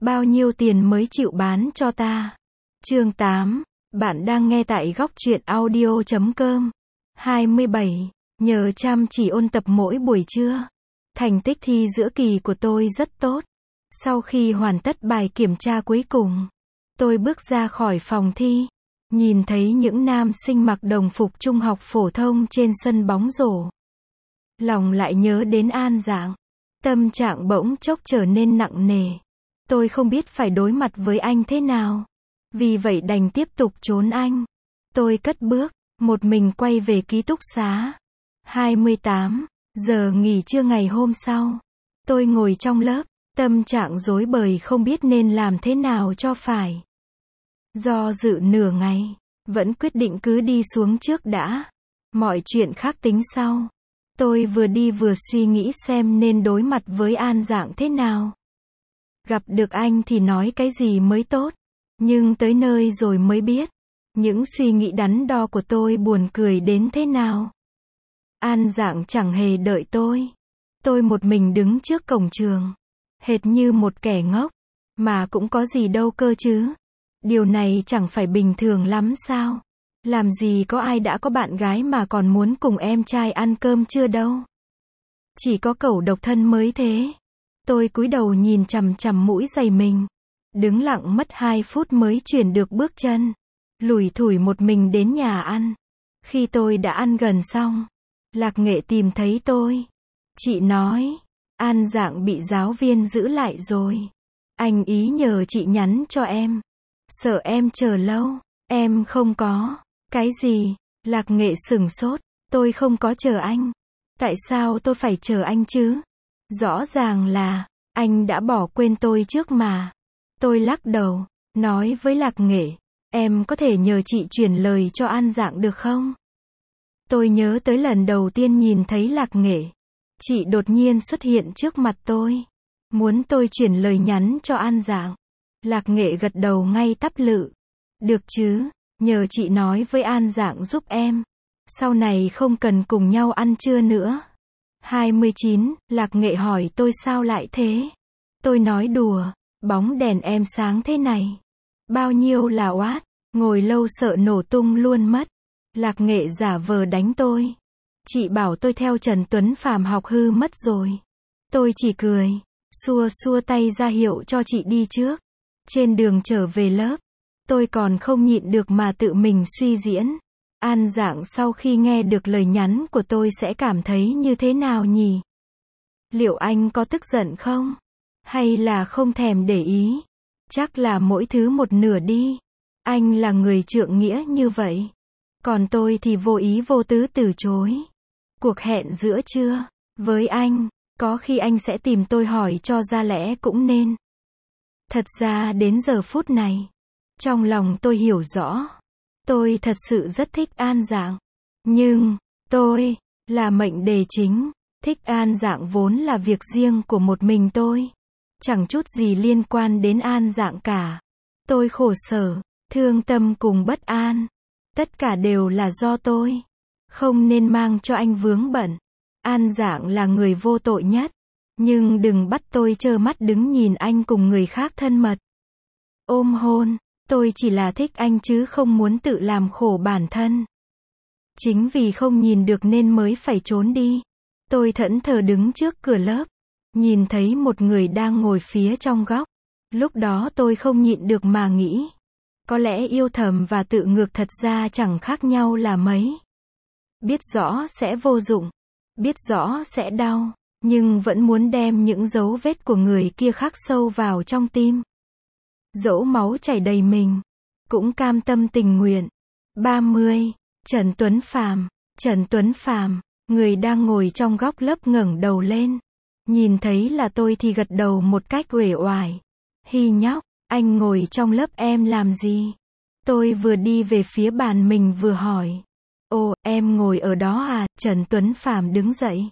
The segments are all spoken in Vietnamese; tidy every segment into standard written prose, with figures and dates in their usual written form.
Bao nhiêu tiền mới chịu bán cho ta? Chương 8. Bạn đang nghe tại góc truyện audio.com. 27. Nhờ chăm chỉ ôn tập mỗi buổi trưa. Thành tích thi giữa kỳ của tôi rất tốt. Sau khi hoàn tất bài kiểm tra cuối cùng, tôi bước ra khỏi phòng thi. Nhìn thấy những nam sinh mặc đồng phục trung học phổ thông trên sân bóng rổ. Lòng lại nhớ đến An Dạng. Tâm trạng bỗng chốc trở nên nặng nề. Tôi không biết phải đối mặt với anh thế nào. Vì vậy đành tiếp tục trốn anh. Tôi cất bước, một mình quay về ký túc xá. 28 giờ nghỉ trưa ngày hôm sau. Tôi ngồi trong lớp, tâm trạng rối bời không biết nên làm thế nào cho phải. Do dự nửa ngày, vẫn quyết định cứ đi xuống trước đã. Mọi chuyện khác tính sau. Tôi vừa đi vừa suy nghĩ xem nên đối mặt với An Dạng thế nào. Gặp được anh thì nói cái gì mới tốt. Nhưng tới nơi rồi mới biết. Những suy nghĩ đắn đo của tôi buồn cười đến thế nào. An Dạng chẳng hề đợi tôi. Tôi một mình đứng trước cổng trường. Hệt như một kẻ ngốc. Mà cũng có gì đâu cơ chứ. Điều này chẳng phải bình thường lắm sao? Làm gì có ai đã có bạn gái mà còn muốn cùng em trai ăn cơm trưa đâu. Chỉ có cẩu độc thân mới thế. Tôi cúi đầu nhìn chằm chằm mũi giày mình. Đứng lặng mất 2 phút mới chuyển được bước chân. Lủi thủi một mình đến nhà ăn. Khi tôi đã ăn gần xong, Lạc Nghệ tìm thấy tôi. Chị nói, An Dạng bị giáo viên giữ lại rồi. Anh ý nhờ chị nhắn cho em. Sợ em chờ lâu. Em không có. Cái gì? Lạc Nghệ sửng sốt. Tôi không có chờ anh. Tại sao tôi phải chờ anh chứ? Rõ ràng là anh đã bỏ quên tôi trước mà. Tôi lắc đầu, nói với Lạc Nghệ, em có thể nhờ chị chuyển lời cho An Dạng được không? Tôi nhớ tới lần đầu tiên nhìn thấy Lạc Nghệ. Chị đột nhiên xuất hiện trước mặt tôi. Muốn tôi chuyển lời nhắn cho An Dạng. Lạc Nghệ gật đầu ngay tắp lự. Được chứ, nhờ chị nói với An Dạng giúp em. Sau này không cần cùng nhau ăn trưa nữa. 29, Lạc Nghệ hỏi tôi sao lại thế? Tôi nói đùa, bóng đèn em sáng thế này. Bao nhiêu là oát, ngồi lâu sợ nổ tung luôn mất. Lạc Nghệ giả vờ đánh tôi. Chị bảo tôi theo Trần Tuấn Phàm học hư mất rồi. Tôi chỉ cười, xua xua tay ra hiệu cho chị đi trước. Trên đường trở về lớp, tôi còn không nhịn được mà tự mình suy diễn. An Dạng sau khi nghe được lời nhắn của tôi sẽ cảm thấy như thế nào nhỉ? Liệu anh có tức giận không? Hay là không thèm để ý? Chắc là mỗi thứ một nửa đi. Anh là người trượng nghĩa như vậy. Còn tôi thì vô ý vô tứ từ chối. Cuộc hẹn giữa trưa với anh, có khi anh sẽ tìm tôi hỏi cho ra lẽ cũng nên. Thật ra đến giờ phút này, trong lòng tôi hiểu rõ. Tôi thật sự rất thích An Dạng. Nhưng, tôi, là mệnh đề chính. Thích An Dạng vốn là việc riêng của một mình tôi. Chẳng chút gì liên quan đến An Dạng cả. Tôi khổ sở, thương tâm cùng bất an. Tất cả đều là do tôi. Không nên mang cho anh vướng bận. An Dạng là người vô tội nhất. Nhưng đừng bắt tôi trơ mắt đứng nhìn anh cùng người khác thân mật. Ôm hôn. Tôi chỉ là thích anh chứ không muốn tự làm khổ bản thân. Chính vì không nhìn được nên mới phải trốn đi. Tôi thẫn thờ đứng trước cửa lớp. Nhìn thấy một người đang ngồi phía trong góc. Lúc đó tôi không nhịn được mà nghĩ. Có lẽ yêu thầm và tự ngược thật ra chẳng khác nhau là mấy. Biết rõ sẽ vô dụng. Biết rõ sẽ đau. Nhưng vẫn muốn đem những dấu vết của người kia khắc sâu vào trong tim. Dẫu máu chảy đầy mình, cũng cam tâm tình nguyện. 30. Trần Tuấn Phàm. Trần Tuấn Phàm, người đang ngồi trong góc lớp ngẩng đầu lên. Nhìn thấy là tôi thì gật đầu một cách uể oải. Hi nhóc, anh ngồi trong lớp em làm gì? Tôi vừa đi về phía bàn mình vừa hỏi. Ồ, em ngồi ở đó à? Trần Tuấn Phàm đứng dậy.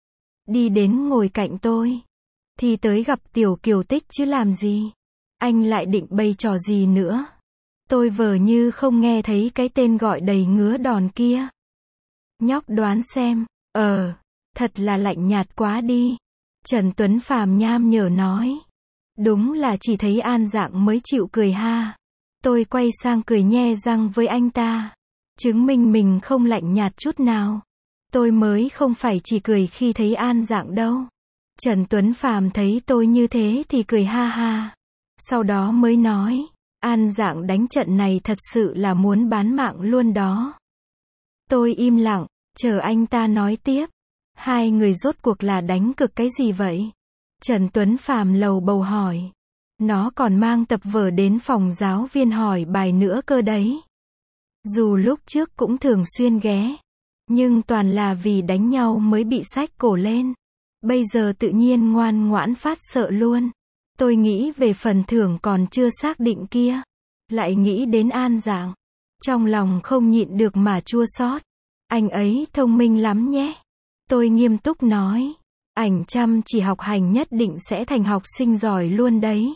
Đi đến ngồi cạnh tôi. Thì tới gặp Tiểu Kiều Tích chứ làm gì? Anh lại định bày trò gì nữa? Tôi vờ như không nghe thấy cái tên gọi đầy ngứa đòn kia. Nhóc đoán xem. Thật là lạnh nhạt quá đi. Trần Tuấn Phàm nham nhở nói. Đúng là chỉ thấy An Dạng mới chịu cười ha. Tôi quay sang cười nhe răng với anh ta. Chứng minh mình không lạnh nhạt chút nào. Tôi mới không phải chỉ cười khi thấy An Dạng đâu. Trần Tuấn Phàm thấy tôi như thế thì cười ha ha. Sau đó mới nói, An Dạng đánh trận này thật sự là muốn bán mạng luôn đó. Tôi im lặng, chờ anh ta nói tiếp. Hai người rốt cuộc là đánh cực cái gì vậy? Trần Tuấn Phàm lầu bầu hỏi. Nó còn mang tập vở đến phòng giáo viên hỏi bài nữa cơ đấy. Dù lúc trước cũng thường xuyên ghé, nhưng toàn là vì đánh nhau mới bị xách cổ lên. Bây giờ tự nhiên ngoan ngoãn phát sợ luôn. Tôi nghĩ về phần thưởng còn chưa xác định kia. Lại nghĩ đến An Dạng. Trong lòng không nhịn được mà chua xót. Anh ấy thông minh lắm nhé. Tôi nghiêm túc nói. Ảnh chăm chỉ học hành nhất định sẽ thành học sinh giỏi luôn đấy.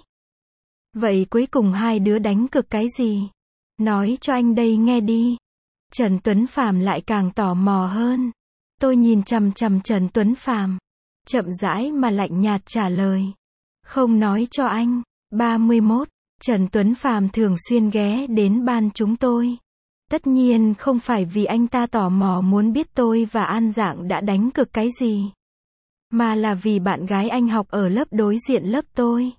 Vậy cuối cùng hai đứa đánh cực cái gì? Nói cho anh đây nghe đi. Trần Tuấn Phàm lại càng tò mò hơn. Tôi nhìn chằm chằm Trần Tuấn Phàm, chậm rãi mà lạnh nhạt trả lời. Không nói cho anh. 31. Trần Tuấn Phàm thường xuyên ghé đến ban chúng tôi. Tất nhiên không phải vì anh ta tò mò muốn biết tôi và An Dạng đã đánh cực cái gì, mà là vì bạn gái anh học ở lớp đối diện lớp tôi.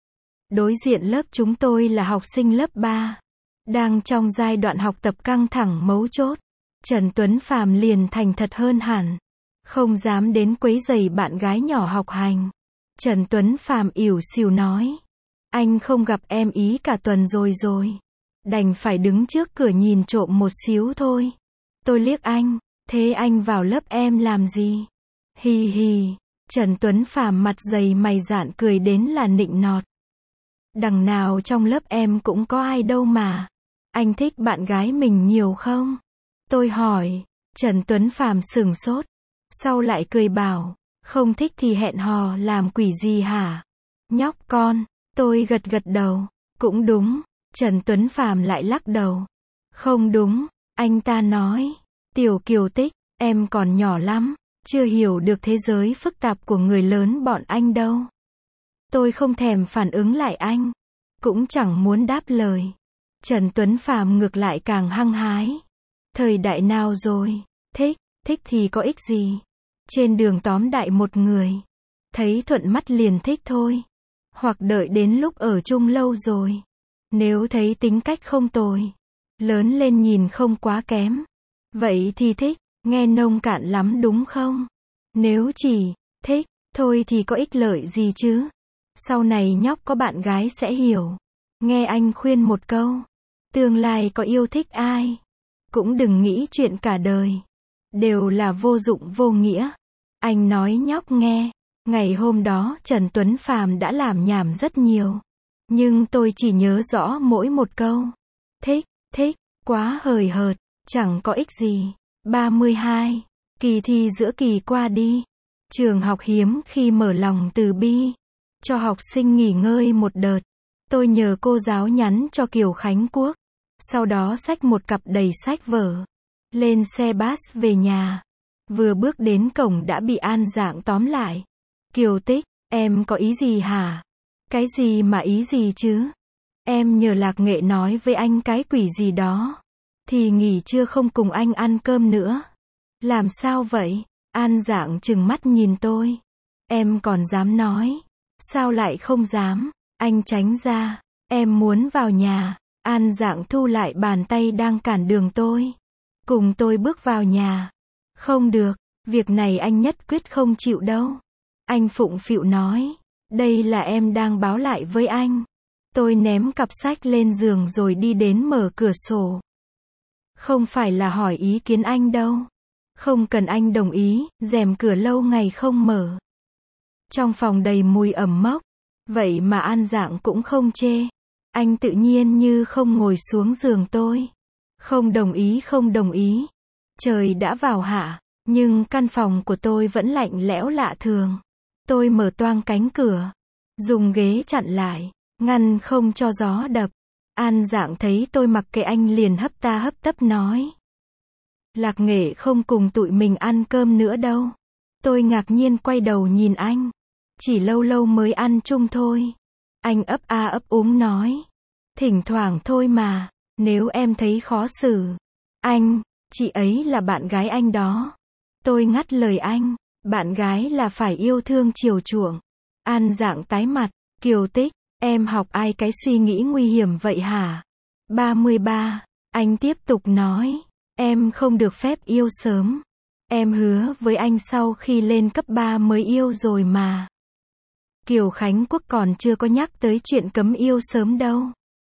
Đối diện lớp chúng tôi là học sinh lớp 3. Đang trong giai đoạn học tập căng thẳng mấu chốt. Trần Tuấn Phàm liền thành thật hơn hẳn. Không dám đến quấy rầy bạn gái nhỏ học hành. Trần Tuấn Phàm ỉu xìu nói. Anh không gặp em ý cả tuần rồi. Đành phải đứng trước cửa nhìn trộm một xíu thôi. Tôi liếc anh. Thế anh vào lớp em làm gì? Hì hì. Trần Tuấn Phàm mặt dày mày dạn cười đến là nịnh nọt. Đằng nào trong lớp em cũng có ai đâu mà. Anh thích bạn gái mình nhiều không? Tôi hỏi. Trần Tuấn Phàm sửng sốt. Sau lại cười bảo. Không thích thì hẹn hò làm quỷ gì hả? Nhóc con. Tôi gật gật đầu. Cũng đúng. Trần Tuấn Phàm lại lắc đầu. Không đúng. Anh ta nói. Tiểu Kiều Tích, em còn nhỏ lắm. Chưa hiểu được thế giới phức tạp của người lớn bọn anh đâu. Tôi không thèm phản ứng lại anh. Cũng chẳng muốn đáp lời. Trần Tuấn Phàm ngược lại càng hăng hái. Thời đại nào rồi? Thích thì có ích gì? Trên đường tóm đại một người. Thấy thuận mắt liền thích thôi. Hoặc đợi đến lúc ở chung lâu rồi. Nếu thấy tính cách không tồi. Lớn lên nhìn không quá kém. Vậy thì thích. Nghe nông cạn lắm đúng không? Nếu chỉ thích thôi thì có ích lợi gì chứ? Sau này nhóc có bạn gái sẽ hiểu. Nghe anh khuyên một câu. Tương lai có yêu thích ai, cũng đừng nghĩ chuyện cả đời. Đều là vô dụng vô nghĩa. Anh nói nhóc nghe. Ngày hôm đó Trần Tuấn Phàm đã làm nhảm rất nhiều. Nhưng tôi chỉ nhớ rõ mỗi một câu. Thích, quá hời hợt, chẳng có ích gì. 32. Kỳ thi giữa kỳ qua đi. Trường học hiếm khi mở lòng từ bi. Cho học sinh nghỉ ngơi một đợt. Tôi nhờ cô giáo nhắn cho Kiều Khánh Quốc. Sau đó xách một cặp đầy sách vở. Lên xe bus về nhà. Vừa bước đến cổng đã bị An Dạng tóm lại. Kiều Tích, em có ý gì hả? Cái gì mà ý gì chứ? Em nhờ Lạc Nghệ nói với anh cái quỷ gì đó. Thì nghỉ trưa không cùng anh ăn cơm nữa. Làm sao vậy? An Dạng trừng mắt nhìn tôi. Em còn dám nói. Sao lại không dám? Anh tránh ra. Em muốn vào nhà. An Dạng thu lại bàn tay đang cản đường tôi. Cùng tôi bước vào nhà. Không được. Việc này anh nhất quyết không chịu đâu. Anh phụng phịu nói. Đây là em đang báo lại với anh. Tôi ném cặp sách lên giường rồi đi đến mở cửa sổ. Không phải là hỏi ý kiến anh đâu. Không cần anh đồng ý, rèm cửa lâu ngày không mở. Trong phòng đầy mùi ẩm mốc. Vậy mà An Dạng cũng không chê. Anh tự nhiên như không ngồi xuống giường tôi. Không đồng ý. Trời đã vào hạ, nhưng căn phòng của tôi vẫn lạnh lẽo lạ thường. Tôi mở toang cánh cửa. Dùng ghế chặn lại, ngăn không cho gió đập. An Dạng thấy tôi mặc kệ anh liền hấp ta hấp tấp nói. Lạc Nghệ không cùng tụi mình ăn cơm nữa đâu. Tôi ngạc nhiên quay đầu nhìn anh. Chỉ lâu lâu mới ăn chung thôi. Anh ấp a ấp úng nói. Thỉnh thoảng thôi mà, nếu em thấy khó xử. Anh, chị ấy là bạn gái anh đó. Tôi ngắt lời anh, bạn gái là phải yêu thương chiều chuộng. An Dạng tái mặt, Kiều Tích, em học ai cái suy nghĩ nguy hiểm vậy hả? 33, anh tiếp tục nói, em không được phép yêu sớm. Em hứa với anh sau khi lên cấp 3 mới yêu rồi mà. Kiều Khánh Quốc còn chưa có nhắc tới chuyện cấm yêu sớm đâu.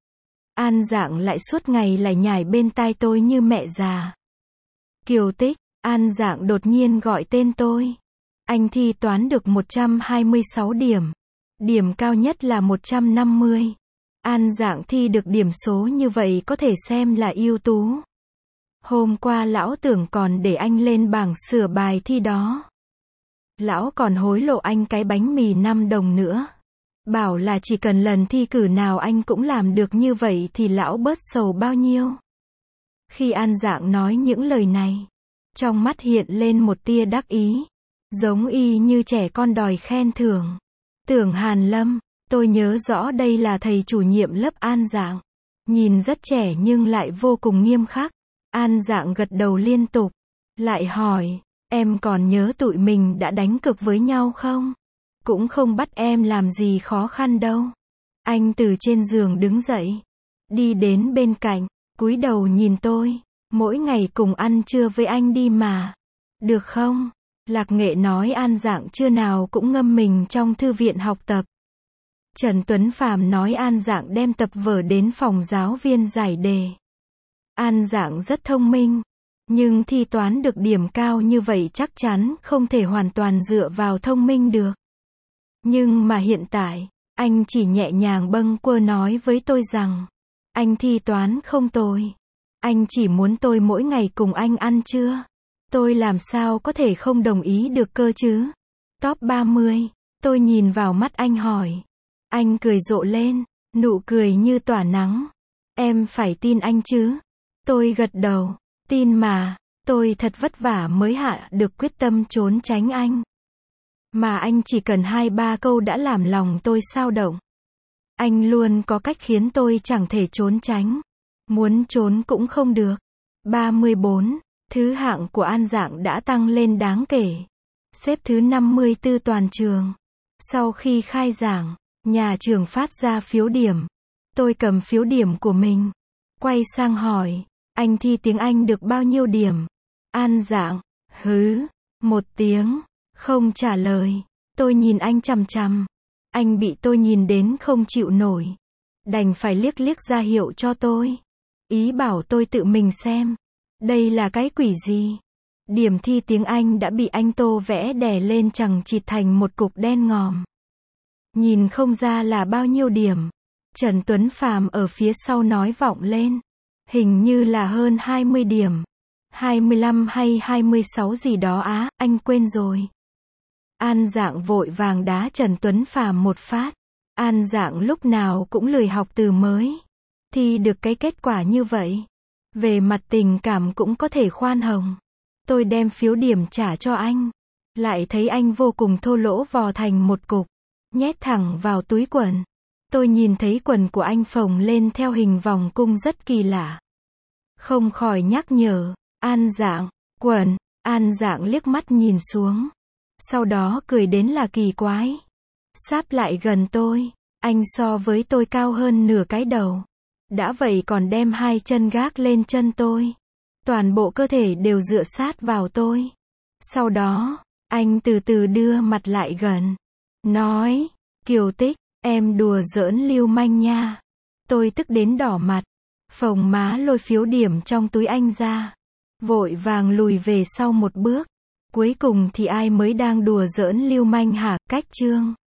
An Dạng lại suốt ngày lải nhải bên tai tôi như mẹ già. Kiều Tích, An Dạng đột nhiên gọi tên tôi. Anh thi toán được 126 điểm. Điểm cao nhất là 150. An Dạng thi được điểm số như vậy có thể xem là ưu tú. Hôm qua lão tưởng còn để anh lên bảng sửa bài thi đó. Lão còn hối lộ anh cái bánh mì 5 đồng nữa. Bảo là chỉ cần lần thi cử nào anh cũng làm được như vậy thì lão bớt sầu bao nhiêu. Khi An Dạng nói những lời này, trong mắt hiện lên một tia đắc ý, giống y như trẻ con đòi khen thưởng. Tưởng Hàn Lâm, tôi nhớ rõ đây là thầy chủ nhiệm lớp An Dạng. Nhìn rất trẻ nhưng lại vô cùng nghiêm khắc. An Dạng gật đầu liên tục. Lại hỏi, em còn nhớ tụi mình đã đánh cược với nhau không? Cũng không bắt em làm gì khó khăn đâu. Anh từ trên giường đứng dậy, đi đến bên cạnh, cúi đầu nhìn tôi. Mỗi ngày cùng ăn trưa với anh đi mà. Được không? Lạc Nghệ nói An Dạng trưa nào cũng ngâm mình trong thư viện học tập. Trần Tuấn Phàm nói An Dạng đem tập vở đến phòng giáo viên giải đề. An Dạng rất thông minh, nhưng thi toán được điểm cao như vậy chắc chắn không thể hoàn toàn dựa vào thông minh được. Nhưng mà hiện tại, anh chỉ nhẹ nhàng bâng quơ nói với tôi rằng, anh thi toán không tồi. Anh chỉ muốn tôi mỗi ngày cùng anh ăn trưa. Tôi làm sao có thể không đồng ý được cơ chứ? Top 30, tôi nhìn vào mắt anh hỏi. Anh cười rộ lên, nụ cười như tỏa nắng. Em phải tin anh chứ? Tôi gật đầu, tin mà, tôi thật vất vả mới hạ được quyết tâm trốn tránh anh. Mà anh chỉ cần 2-3 câu đã làm lòng tôi xao động. Anh luôn có cách khiến tôi chẳng thể trốn tránh. Muốn trốn cũng không được. 34, thứ hạng của An Dạng đã tăng lên đáng kể. Xếp thứ 54 toàn trường. Sau khi khai giảng, nhà trường phát ra phiếu điểm. Tôi cầm phiếu điểm của mình, quay sang hỏi, anh thi tiếng Anh được bao nhiêu điểm? An Dạng, một tiếng, không trả lời. Tôi nhìn anh chằm chằm. Anh bị tôi nhìn đến không chịu nổi. Đành phải liếc liếc ra hiệu cho tôi. Ý bảo tôi tự mình xem. Đây là cái quỷ gì? Điểm thi tiếng Anh đã bị anh tô vẽ đè lên chằng chịt thành một cục đen ngòm. Nhìn không ra là bao nhiêu điểm. Trần Tuấn Phàm ở phía sau nói vọng lên. Hình như là hơn 20 điểm. 25 hay 26 gì đó á, anh quên rồi. An Dạng vội vàng đá Trần Tuấn Phàm một phát. An Dạng lúc nào cũng lười học từ mới. Thì được cái kết quả như vậy. Về mặt tình cảm cũng có thể khoan hồng. Tôi đem phiếu điểm trả cho anh. Lại thấy anh vô cùng thô lỗ vò thành một cục. Nhét thẳng vào túi quần. Tôi nhìn thấy quần của anh phồng lên theo hình vòng cung rất kỳ lạ. Không khỏi nhắc nhở, An Dạng, quần. An Dạng liếc mắt nhìn xuống. Sau đó cười đến là kỳ quái. Sáp lại gần tôi. Anh so với tôi cao hơn nửa cái đầu. Đã vậy còn đem hai chân gác lên chân tôi. Toàn bộ cơ thể đều dựa sát vào tôi. Sau đó, anh từ từ đưa mặt lại gần. Nói, Kiều Tích, em đùa giỡn lưu manh nha. Tôi tức đến đỏ mặt. Phồng má lôi phiếu điểm trong túi anh ra. Vội vàng lùi về sau một bước. Cuối cùng thì ai mới đang đùa giỡn lưu manh hả? Cách chương